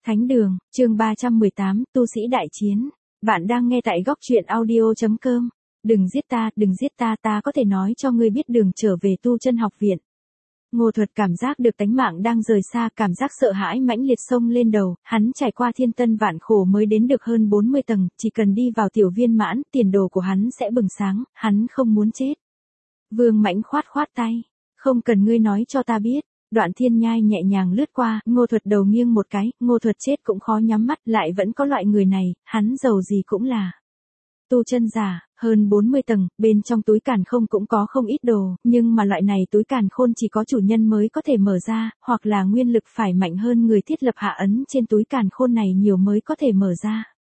Thánh đường, chương 318, tu sĩ đại chiến. Bạn đang nghe tại góc truyện audio.com. Đừng giết ta, ta có thể nói cho ngươi biết đường trở về tu chân học viện. Ngô Thuật cảm giác được tánh mạng đang rời xa, cảm giác sợ hãi mãnh liệt xông lên đầu, hắn trải qua thiên tân vạn khổ mới đến được hơn 40 tầng, chỉ cần đi vào tiểu viên mãn, tiền đồ của hắn sẽ bừng sáng, hắn không muốn chết. Vương Mãnh khoát tay, không cần ngươi nói cho ta biết. Đoạn Thiên Nhai nhẹ nhàng lướt qua, Ngô Thuật đầu nghiêng một cái, Ngô Thuật chết cũng khó nhắm mắt, lại vẫn có loại người này, hắn giàu gì cũng là tu chân giả, hơn 40 tầng, bên trong túi càn khôn cũng có không ít đồ, nhưng mà loại này túi càn khôn chỉ có chủ nhân mới có thể mở ra, hoặc là nguyên lực phải mạnh hơn người thiết lập hạ ấn trên túi càn khôn này nhiều mới có thể mở ra.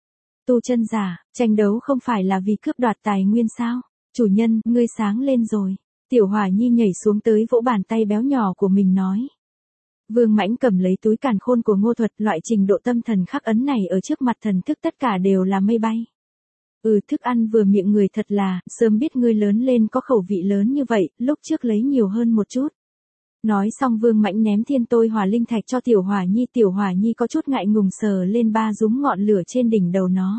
Tu chân giả, tranh đấu không phải là vì cướp đoạt tài nguyên sao? Chủ nhân, ngươi sáng lên rồi. Tiểu Hỏa Nhi nhảy xuống tới vỗ bàn tay béo nhỏ của mình nói. Vương Mãnh cầm lấy túi càn khôn của Ngô Thuật, loại trình độ tâm thần khắc ấn này ở trước mặt thần thức tất cả đều là mây bay. Thức ăn vừa miệng người thật là, sớm biết ngươi lớn lên có khẩu vị lớn như vậy, lúc trước lấy nhiều hơn một chút. Nói xong Vương Mãnh ném thiên tôi hỏa linh thạch cho Tiểu Hỏa Nhi có chút ngại ngùng sờ lên ba dúm ngọn lửa trên đỉnh đầu nó.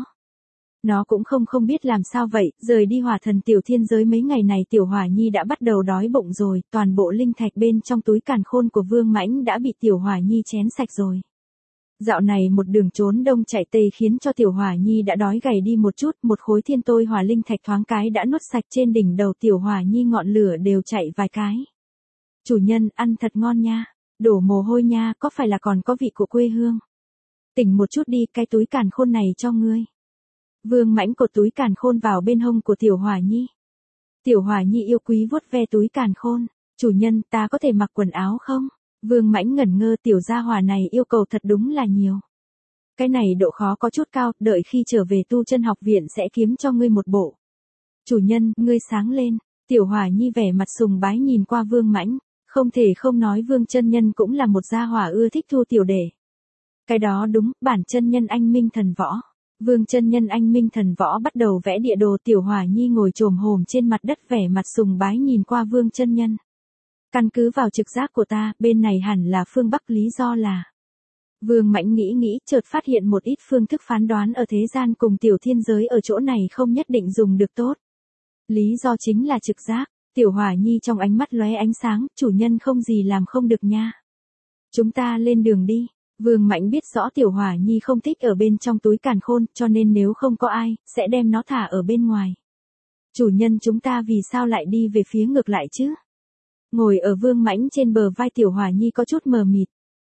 Nó cũng không biết làm sao vậy, rời đi hỏa thần tiểu thiên giới mấy ngày này Tiểu Hỏa Nhi đã bắt đầu đói bụng rồi, toàn bộ linh thạch bên trong túi càn khôn của Vương Mãnh đã bị Tiểu Hỏa Nhi chén sạch rồi. Dạo này một đường trốn đông chạy tây khiến cho Tiểu Hỏa Nhi đã đói gầy đi một chút, một khối thiên tôi hỏa linh thạch thoáng cái đã nuốt sạch, trên đỉnh đầu Tiểu Hỏa Nhi ngọn lửa đều chạy vài cái. Chủ nhân, ăn thật ngon nha, đổ mồ hôi nha, có phải là còn có vị của quê hương? Tỉnh một chút đi, cái túi càn khôn này cho ngươi. Vương Mãnh cột túi càn khôn vào bên hông của Tiểu Hỏa Nhi. Tiểu Hỏa Nhi yêu quý vuốt ve túi càn khôn. Chủ nhân, ta có thể mặc quần áo không? Vương Mãnh ngẩn ngơ, tiểu gia hỏa này yêu cầu thật đúng là nhiều. Cái này độ khó có chút cao, đợi khi trở về tu chân học viện sẽ kiếm cho ngươi một bộ. Chủ nhân, ngươi sáng lên. Tiểu Hỏa Nhi vẻ mặt sùng bái nhìn qua Vương Mãnh. Không thể không nói Vương chân nhân cũng là một gia hỏa ưa thích thu tiểu đệ. Cái đó đúng, bản chân nhân anh minh thần võ. Vương chân nhân anh minh thần võ bắt đầu vẽ địa đồ. Tiểu Hỏa Nhi ngồi chồm hổm trên mặt đất vẻ mặt sùng bái nhìn qua Vương chân nhân. Căn cứ vào trực giác của ta, bên này hẳn là phương Bắc, lý do là. Vương Mãnh nghĩ chợt phát hiện một ít phương thức phán đoán ở thế gian cùng tiểu thiên giới ở chỗ này không nhất định dùng được tốt. Lý do chính là trực giác. Tiểu Hỏa Nhi trong ánh mắt lóe ánh sáng, chủ nhân không gì làm không được nha. Chúng ta lên đường đi. Vương Mãnh biết rõ Tiểu Hỏa Nhi không thích ở bên trong túi càn khôn, cho nên nếu không có ai, sẽ đem nó thả ở bên ngoài. Chủ nhân, chúng ta vì sao lại đi về phía ngược lại chứ? Ngồi ở Vương Mãnh trên bờ vai Tiểu Hỏa Nhi có chút mờ mịt.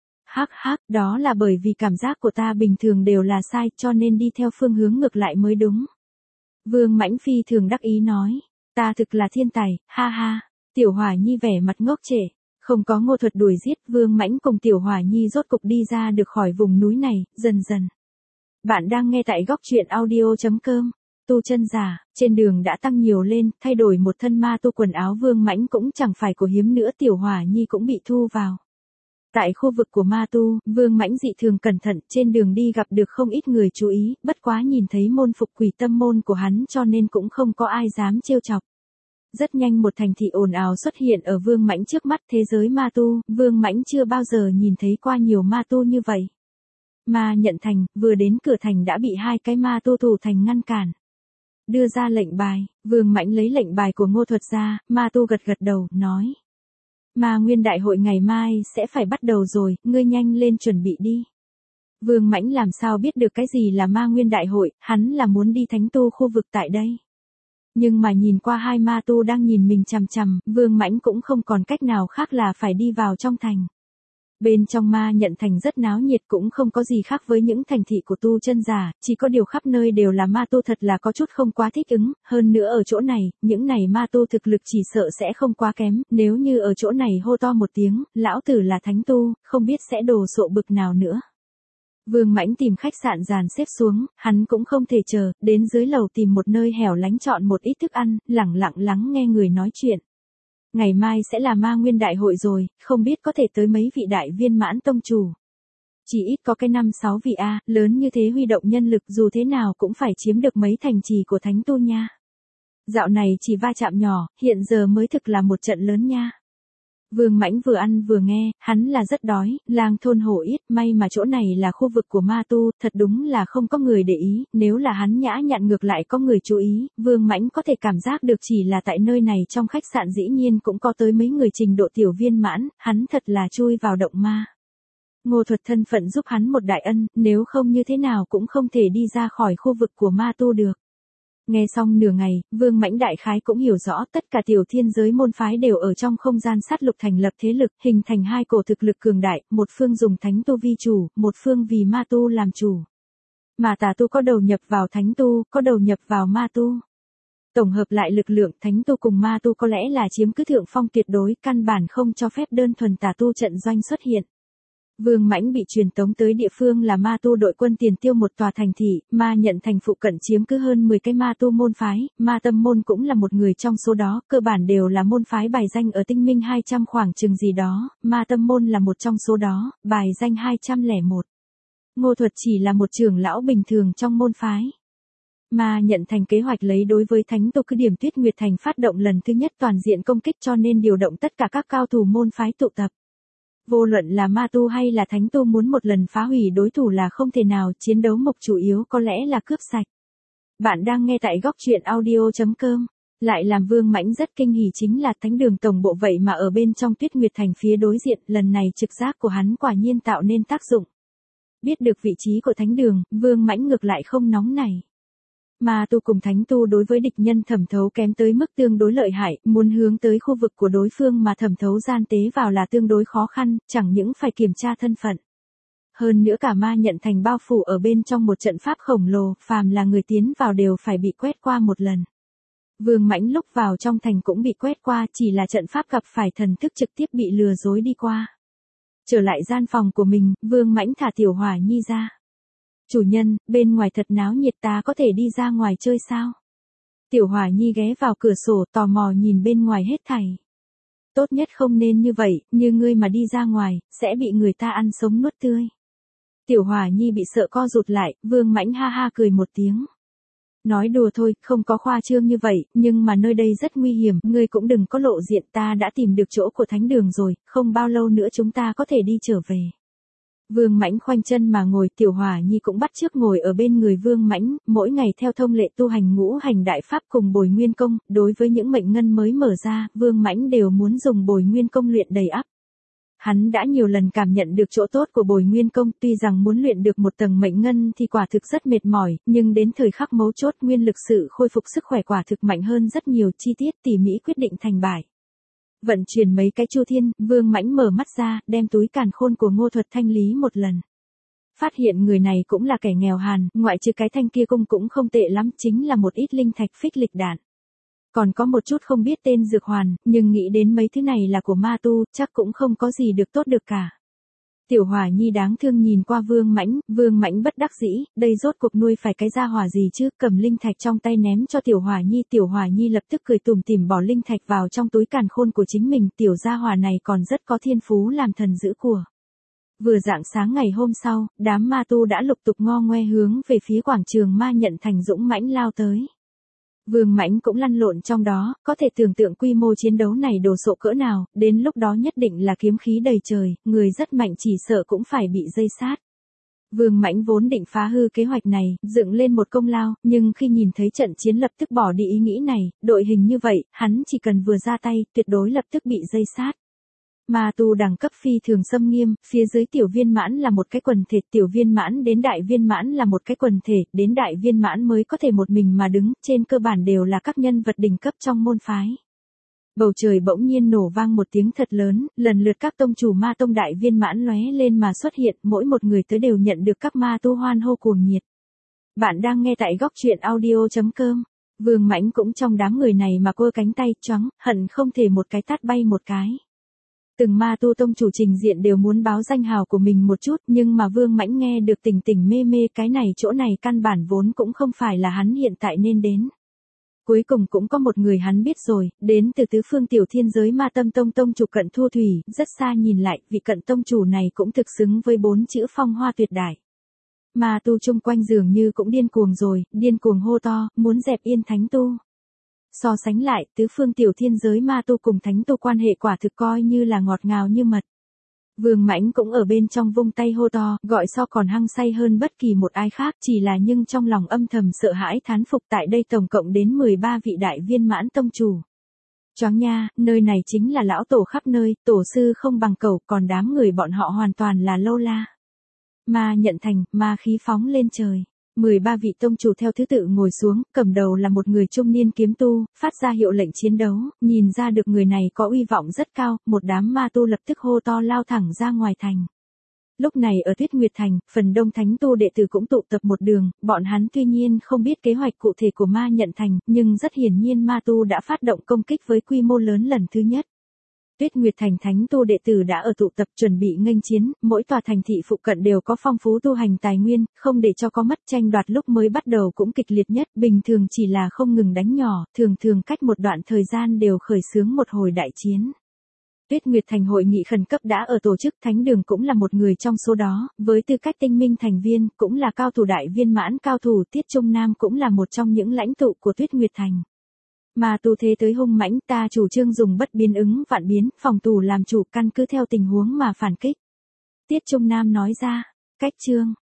Hắc, đó là bởi vì cảm giác của ta bình thường đều là sai, cho nên đi theo phương hướng ngược lại mới đúng. Vương Mãnh phi thường đắc ý nói, ta thực là thiên tài, ha ha. Tiểu Hỏa Nhi vẻ mặt ngốc trệ. Không có Ngô Thuật đuổi giết, Vương Mãnh cùng Tiểu Hỏa Nhi rốt cục đi ra được khỏi vùng núi này, dần dần. Bạn đang nghe tại góc truyện audio.com. Tu chân giả, trên đường đã tăng nhiều lên, thay đổi một thân ma tu quần áo Vương Mãnh cũng chẳng phải của hiếm nữa, Tiểu Hỏa Nhi cũng bị thu vào. Tại khu vực của ma tu, Vương Mãnh dị thường cẩn thận, trên đường đi gặp được không ít người chú ý, bất quá nhìn thấy môn phục Quỷ Tâm môn của hắn cho nên cũng không có ai dám trêu chọc. Rất nhanh một thành thị ồn ào xuất hiện ở Vương Mãnh trước mắt, thế giới ma tu, Vương Mãnh chưa bao giờ nhìn thấy qua nhiều ma tu như vậy. Ma Nhận Thành, vừa đến cửa thành đã bị hai cái ma tu thủ thành ngăn cản. Đưa ra lệnh bài, Vương Mãnh lấy lệnh bài của Ngô Thuật ra, ma tu gật đầu, nói. Ma Nguyên Đại hội ngày mai sẽ phải bắt đầu rồi, ngươi nhanh lên chuẩn bị đi. Vương Mãnh làm sao biết được cái gì là Ma Nguyên Đại hội, hắn là muốn đi thánh tu khu vực tại đây. Nhưng mà nhìn qua hai ma tu đang nhìn mình chằm chằm, Vương Mãnh cũng không còn cách nào khác là phải đi vào trong thành. Bên trong Ma Nhận Thành rất náo nhiệt, cũng không có gì khác với những thành thị của tu chân giả, chỉ có điều khắp nơi đều là ma tu, thật là có chút không quá thích ứng, hơn nữa ở chỗ này, những này ma tu thực lực chỉ sợ sẽ không quá kém, nếu như ở chỗ này hô to một tiếng, lão tử là thánh tu, không biết sẽ đồ sộ bực nào nữa. Vương Mãnh tìm khách sạn dàn xếp xuống, hắn cũng không thể chờ, đến dưới lầu tìm một nơi hẻo lánh chọn một ít thức ăn, lẳng lặng lắng nghe người nói chuyện. Ngày mai sẽ là Ma Nguyên Đại hội rồi, không biết có thể tới mấy vị đại viên mãn tông chủ. Chỉ ít có cái 5-6 vị A, lớn như thế huy động nhân lực dù thế nào cũng phải chiếm được mấy thành trì của thánh tu nha. Dạo này chỉ va chạm nhỏ, hiện giờ mới thực là một trận lớn nha. Vương Mãnh vừa ăn vừa nghe, hắn là rất đói, lang thôn hổ yết, may mà chỗ này là khu vực của ma tu, thật đúng là không có người để ý, nếu là hắn nhã nhặn ngược lại có người chú ý, Vương Mãnh có thể cảm giác được chỉ là tại nơi này trong khách sạn dĩ nhiên cũng có tới mấy người trình độ tiểu viên mãn, hắn thật là chui vào động ma. Ngô Thuật thân phận giúp hắn một đại ân, nếu không như thế nào cũng không thể đi ra khỏi khu vực của ma tu được. Nghe xong nửa ngày, Vương Mãnh đại khái cũng hiểu rõ tất cả tiểu thiên giới môn phái đều ở trong không gian sát lục thành lập thế lực, hình thành hai cổ thực lực cường đại, một phương dùng thánh tu vi chủ, một phương vì ma tu làm chủ. Mà tà tu có đầu nhập vào thánh tu, có đầu nhập vào ma tu. Tổng hợp lại lực lượng thánh tu cùng ma tu có lẽ là chiếm cứ thượng phong tuyệt đối, căn bản không cho phép đơn thuần tà tu trận doanh xuất hiện. Vương Mãnh bị truyền tống tới địa phương là ma tu đội quân tiền tiêu một tòa thành thị, ma nhận thành phụ cận chiếm cứ hơn 10 cái ma tu môn phái, ma tâm môn cũng là một người trong số đó, cơ bản đều là môn phái bài danh ở tinh minh 200 khoảng chừng gì đó, ma tâm môn là một trong số đó, bài danh 201. Ngô Thuật chỉ là một trưởng lão bình thường trong môn phái. Ma nhận thành kế hoạch lấy đối với thánh tu cứ điểm Tuyết Nguyệt Thành phát động lần thứ nhất toàn diện công kích cho nên điều động tất cả các cao thủ môn phái tụ tập. Vô luận là ma tu hay là thánh tu muốn một lần phá hủy đối thủ là không thể nào, chiến đấu mục chủ yếu có lẽ là cướp sạch. Bạn đang nghe tại góc truyện audio.com. Lại làm Vương Mãnh rất kinh hỉ chính là thánh đường tổng bộ vậy mà ở bên trong Tuyết Nguyệt Thành phía đối diện, lần này trực giác của hắn quả nhiên tạo nên tác dụng. Biết được vị trí của thánh đường, Vương Mãnh ngược lại không nóng nảy. Ma tu cùng thánh tu đối với địch nhân thẩm thấu kém tới mức tương đối lợi hại, muốn hướng tới khu vực của đối phương mà thẩm thấu gian tế vào là tương đối khó khăn, chẳng những phải kiểm tra thân phận. Hơn nữa cả ma nhận thành bao phủ ở bên trong một trận pháp khổng lồ, phàm là người tiến vào đều phải bị quét qua một lần. Vương Mãnh lúc vào trong thành cũng bị quét qua, chỉ là trận pháp gặp phải thần thức trực tiếp bị lừa dối đi qua. Trở lại gian phòng của mình, Vương Mãnh thả Tiểu Hỏa Nhi ra. Chủ nhân, bên ngoài thật náo nhiệt, ta có thể đi ra ngoài chơi sao? Tiểu Hỏa Nhi ghé vào cửa sổ tò mò nhìn bên ngoài hết thảy. Tốt nhất không nên như vậy, như ngươi mà đi ra ngoài, sẽ bị người ta ăn sống nuốt tươi. Tiểu Hỏa Nhi bị sợ co rụt lại, Vương Mãnh ha ha cười một tiếng. Nói đùa thôi, không có khoa trương như vậy, nhưng mà nơi đây rất nguy hiểm, ngươi cũng đừng có lộ diện, ta đã tìm được chỗ của thánh đường rồi, không bao lâu nữa chúng ta có thể đi trở về. Vương Mãnh khoanh chân mà ngồi, Tiểu Hỏa Nhi cũng bắt chước ngồi ở bên người Vương Mãnh, mỗi ngày theo thông lệ tu hành ngũ hành đại pháp cùng bồi nguyên công, đối với những mệnh ngân mới mở ra, Vương Mãnh đều muốn dùng bồi nguyên công luyện đầy ắp. Hắn đã nhiều lần cảm nhận được chỗ tốt của bồi nguyên công, tuy rằng muốn luyện được một tầng mệnh ngân thì quả thực rất mệt mỏi, nhưng đến thời khắc mấu chốt nguyên lực sự khôi phục sức khỏe quả thực mạnh hơn rất nhiều, chi tiết tỉ mỉ quyết định thành bại. Vận chuyển mấy cái chu thiên, Vương Mãnh mở mắt ra, đem túi càn khôn của Ngô Thuật thanh lý một lần. Phát hiện người này cũng là kẻ nghèo hàn, ngoại trừ cái thanh kia cung cũng không tệ lắm, chính là một ít linh thạch phích lịch đạn. Còn có một chút không biết tên dược hoàn, nhưng nghĩ đến mấy thứ này là của ma tu, chắc cũng không có gì được tốt được cả. Tiểu Hỏa Nhi đáng thương nhìn qua Vương Mãnh bất đắc dĩ, đây rốt cuộc nuôi phải cái gia hỏa gì chứ, cầm linh thạch trong tay ném cho Tiểu Hỏa Nhi lập tức cười tủm tỉm bỏ linh thạch vào trong túi càn khôn của chính mình, tiểu gia hỏa này còn rất có thiên phú làm thần giữ của. Vừa rạng sáng ngày hôm sau, đám ma tu đã lục tục ngo ngoe hướng về phía quảng trường ma nhận thành dũng mãnh lao tới. Vương Mãnh cũng lăn lộn trong đó, có thể tưởng tượng quy mô chiến đấu này đồ sộ cỡ nào, đến lúc đó nhất định là kiếm khí đầy trời, người rất mạnh chỉ sợ cũng phải bị dây sát. Vương Mãnh vốn định phá hư kế hoạch này, dựng lên một công lao, nhưng khi nhìn thấy trận chiến lập tức bỏ đi ý nghĩ này, đội hình như vậy, hắn chỉ cần vừa ra tay, tuyệt đối lập tức bị dây sát. Ma tu đẳng cấp phi thường xâm nghiêm, phía dưới tiểu viên mãn là một cái quần thể, tiểu viên mãn đến đại viên mãn là một cái quần thể, đến đại viên mãn mới có thể một mình mà đứng, trên cơ bản đều là các nhân vật đỉnh cấp trong môn phái. Bầu trời bỗng nhiên nổ vang một tiếng thật lớn, lần lượt các tông chủ ma tông đại viên mãn lóe lên mà xuất hiện, mỗi một người tới đều nhận được các ma tu hoan hô cuồng nhiệt. Bạn đang nghe tại góc truyện audio.com. Vương Mãnh cũng trong đám người này mà quơ cánh tay choáng, hận không thể một cái tát bay một cái. Từng ma tu tông chủ trình diện đều muốn báo danh hào của mình một chút, nhưng mà Vương Mãnh nghe được tỉnh tỉnh mê mê, cái này chỗ này căn bản vốn cũng không phải là hắn hiện tại nên đến. Cuối cùng cũng có một người hắn biết rồi, đến từ tứ phương tiểu thiên giới ma tâm tông tông chủ Cận Thu Thủy, rất xa nhìn lại, vị Cận tông chủ này cũng thực xứng với 4 chữ phong hoa tuyệt đại. Ma tu chung quanh dường như cũng điên cuồng rồi, điên cuồng hô to, muốn dẹp yên thánh tu. So sánh lại, tứ phương tiểu thiên giới ma tu cùng thánh tu quan hệ quả thực coi như là ngọt ngào như mật. Vương Mãnh cũng ở bên trong vung tay hô to, gọi so còn hăng say hơn bất kỳ một ai khác, chỉ là nhưng trong lòng âm thầm sợ hãi thán phục tại đây tổng cộng đến 13 vị đại viên mãn tông chủ. Choáng nha, nơi này chính là lão tổ khắp nơi, tổ sư không bằng cẩu, còn đám người bọn họ hoàn toàn là lâu la. Ma Nhận Thành, ma khí phóng lên trời. 13 vị tông chủ theo thứ tự ngồi xuống, cầm đầu là một người trung niên kiếm tu, phát ra hiệu lệnh chiến đấu, nhìn ra được người này có uy vọng rất cao, một đám ma tu lập tức hô to lao thẳng ra ngoài thành. Lúc này ở Tuyết Nguyệt Thành, phần đông thánh tu đệ tử cũng tụ tập một đường, bọn hắn tuy nhiên không biết kế hoạch cụ thể của Ma Nhận Thành, nhưng rất hiển nhiên ma tu đã phát động công kích với quy mô lớn lần thứ nhất. Tuyết Nguyệt Thành thánh tu đệ tử đã ở tụ tập chuẩn bị nghênh chiến, mỗi tòa thành thị phụ cận đều có phong phú tu hành tài nguyên, không để cho có mất tranh đoạt lúc mới bắt đầu cũng kịch liệt nhất, bình thường chỉ là không ngừng đánh nhỏ, thường thường cách một đoạn thời gian đều khởi xướng một hồi đại chiến. Tuyết Nguyệt Thành hội nghị khẩn cấp đã ở tổ chức, Thánh Đường cũng là một người trong số đó, với tư cách tinh minh thành viên, cũng là cao thủ đại viên mãn cao thủ, Tiết Trung Nam cũng là một trong những lãnh tụ của Tuyết Nguyệt Thành. Mà tu thế tới hung mãnh, ta chủ trương dùng bất biến ứng vạn biến, phòng thủ làm chủ, căn cứ theo tình huống mà phản kích. Tiết Trung Nam nói ra, cách chương.